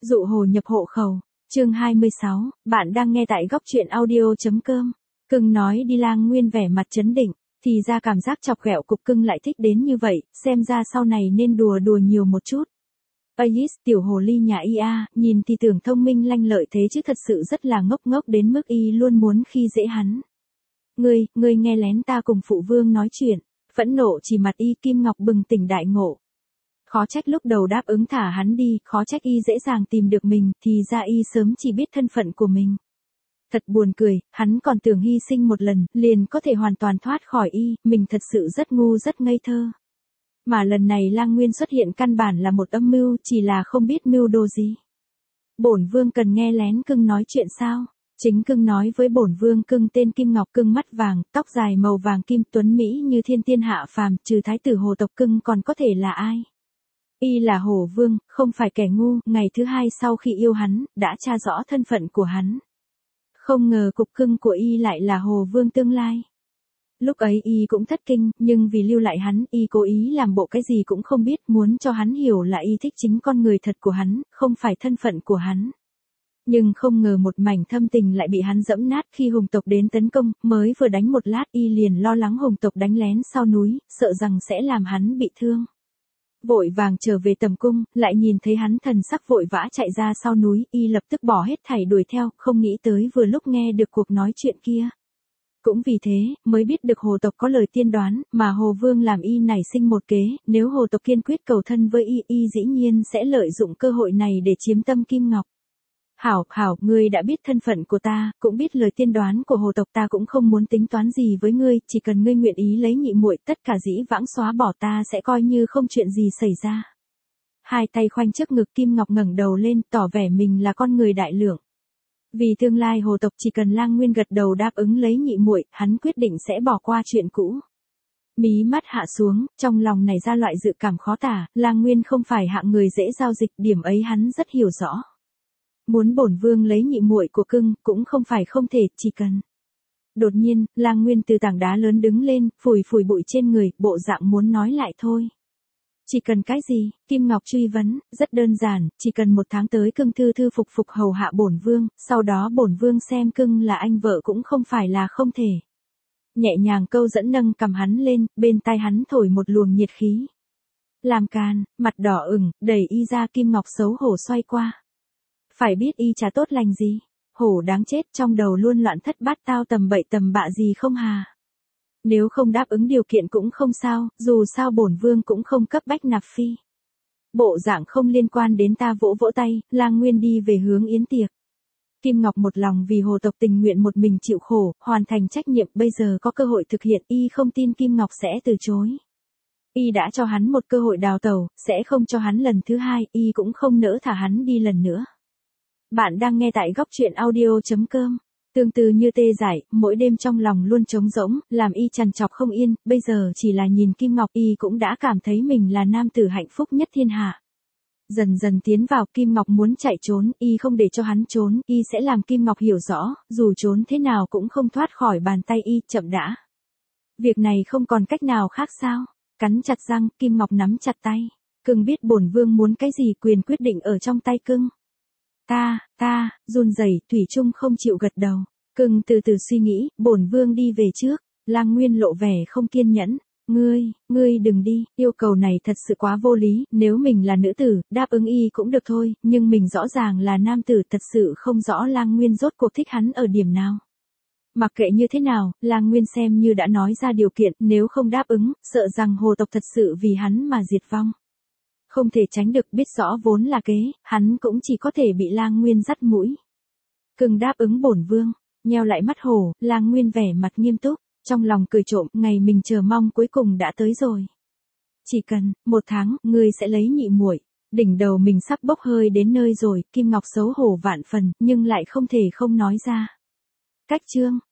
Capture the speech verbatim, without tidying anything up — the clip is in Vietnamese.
Dụ hồ nhập hộ khẩu. Chương hai mươi sáu, bạn đang nghe tại góc truyện audio chấm com. Cưng nói đi Lang Nguyên vẻ mặt trấn định, thì ra cảm giác chọc ghẹo cục cưng lại thích đến như vậy, xem ra sau này nên đùa đùa nhiều một chút. Ais, tiểu hồ ly nhà y a, nhìn thì tưởng thông minh lanh lợi thế chứ thật sự rất là ngốc ngốc đến mức y luôn muốn khi dễ hắn. Ngươi, ngươi nghe lén ta cùng phụ vương nói chuyện, phẫn nộ chỉ mặt y. Kim Ngọc bừng tỉnh đại ngộ. Khó trách lúc đầu đáp ứng thả hắn đi, khó trách y dễ dàng tìm được mình, thì ra y sớm chỉ biết thân phận của mình. Thật buồn cười, hắn còn tưởng hy sinh một lần, liền có thể hoàn toàn thoát khỏi y, mình thật sự rất ngu rất ngây thơ. Mà lần này Lang Nguyên xuất hiện căn bản là một âm mưu, chỉ là không biết mưu đồ gì. Bổn vương cần nghe lén cưng nói chuyện sao? Chính cưng nói với bổn vương. Cưng tên Kim Ngọc, cưng mắt vàng, tóc dài màu vàng kim, tuấn mỹ như thiên tiên hạ phàm, trừ thái tử hồ tộc cưng còn có thể là ai? Y là Hồ Vương, không phải kẻ ngu. Ngày thứ hai sau khi yêu hắn, đã tra rõ thân phận của hắn. Không ngờ cục cưng của y lại là Hồ Vương tương lai. Lúc ấy y cũng thất kinh, nhưng vì lưu lại hắn, y cố ý làm bộ cái gì cũng không biết, muốn cho hắn hiểu là y thích chính con người thật của hắn, không phải thân phận của hắn. Nhưng không ngờ một mảnh thâm tình lại bị hắn dẫm nát. Khi hùng tộc đến tấn công, mới vừa đánh một lát y liền lo lắng hùng tộc đánh lén sau núi, sợ rằng sẽ làm hắn bị thương. Vội vàng trở về tầm cung, lại nhìn thấy hắn thần sắc vội vã chạy ra sau núi, y lập tức bỏ hết thảy đuổi theo, không nghĩ tới vừa lúc nghe được cuộc nói chuyện kia. Cũng vì thế, mới biết được hồ tộc có lời tiên đoán, mà Hồ Vương làm y nảy sinh một kế, nếu hồ tộc kiên quyết cầu thân với y, y dĩ nhiên sẽ lợi dụng cơ hội này để chiếm tâm Kim Ngọc. Hảo, hảo, ngươi đã biết thân phận của ta, cũng biết lời tiên đoán của hồ tộc, ta cũng không muốn tính toán gì với ngươi, chỉ cần ngươi nguyện ý lấy nhị muội, tất cả dĩ vãng xóa bỏ, ta sẽ coi như không chuyện gì xảy ra. Hai tay khoanh trước ngực, Kim Ngọc ngẩng đầu lên, tỏ vẻ mình là con người đại lượng. Vì tương lai hồ tộc, chỉ cần Lang Nguyên gật đầu đáp ứng lấy nhị muội, hắn quyết định sẽ bỏ qua chuyện cũ. Mí mắt hạ xuống, trong lòng nảy ra loại dự cảm khó tả. Lang Nguyên không phải hạng người dễ giao dịch, điểm ấy hắn rất hiểu rõ. Muốn bổn vương lấy nhị muội của cưng, cũng không phải không thể, chỉ cần. Đột nhiên, Lang Nguyên từ tảng đá lớn đứng lên, phủi phủi bụi trên người, bộ dạng muốn nói lại thôi. Chỉ cần cái gì? Kim Ngọc truy vấn. Rất đơn giản, chỉ cần một tháng tới cưng thư thư phục phục hầu hạ bổn vương, sau đó bổn vương xem cưng là anh vợ cũng không phải là không thể. Nhẹ nhàng câu dẫn nâng cầm hắn lên, bên tai hắn thổi một luồng nhiệt khí. Làm càn, mặt đỏ ửng, đẩy y ra. Kim Ngọc xấu hổ xoay qua. Phải biết y chả tốt lành gì, hổ đáng chết, trong đầu luôn loạn thất bát tao tầm bậy tầm bạ gì không hà. Nếu không đáp ứng điều kiện cũng không sao, dù sao bổn vương cũng không cấp bách nạp phi. Bộ dạng không liên quan đến ta. Vỗ vỗ tay, Lang Nguyên đi về hướng yến tiệc. Kim Ngọc một lòng vì hồ tộc tình nguyện một mình chịu khổ, hoàn thành trách nhiệm, bây giờ có cơ hội thực hiện, y không tin Kim Ngọc sẽ từ chối. Y đã cho hắn một cơ hội đào tẩu, sẽ không cho hắn lần thứ hai, y cũng không nỡ thả hắn đi lần nữa. Bạn đang nghe tại góc truyện audio chấm com. Tương tự như tê dại, mỗi đêm trong lòng luôn trống rỗng, làm y trằn trọc không yên, bây giờ chỉ là nhìn Kim Ngọc y cũng đã cảm thấy mình là nam tử hạnh phúc nhất thiên hạ. Dần dần tiến vào, Kim Ngọc muốn chạy trốn, y không để cho hắn trốn, y sẽ làm Kim Ngọc hiểu rõ, dù trốn thế nào cũng không thoát khỏi bàn tay y. Chậm đã. Việc này không còn cách nào khác sao? Cắn chặt răng, Kim Ngọc nắm chặt tay. Cưng biết bổn vương muốn cái gì, quyền quyết định ở trong tay cưng. Ta, ta, run rẩy, thủy chung không chịu gật đầu. Cưng từ từ suy nghĩ, bổn vương đi về trước. Lang Nguyên lộ vẻ không kiên nhẫn. Ngươi, ngươi đừng đi, yêu cầu này thật sự quá vô lý, nếu mình là nữ tử, đáp ứng y cũng được thôi, nhưng mình rõ ràng là nam tử, thật sự không rõ Lang Nguyên rốt cuộc thích hắn ở điểm nào. Mặc kệ như thế nào, Lang Nguyên xem như đã nói ra điều kiện, nếu không đáp ứng, sợ rằng hồ tộc thật sự vì hắn mà diệt vong. Không thể tránh được, biết rõ vốn là kế, hắn cũng chỉ có thể bị Lang Nguyên dắt mũi. Cưng đáp ứng bổn vương, nheo lại mắt hổ, Lang Nguyên vẻ mặt nghiêm túc, trong lòng cười trộm, ngày mình chờ mong cuối cùng đã tới rồi. Chỉ cần, một tháng, ngươi sẽ lấy nhị muội. Đỉnh đầu mình sắp bốc hơi đến nơi rồi, Kim Ngọc xấu hổ vạn phần, nhưng lại không thể không nói ra. Cách chương,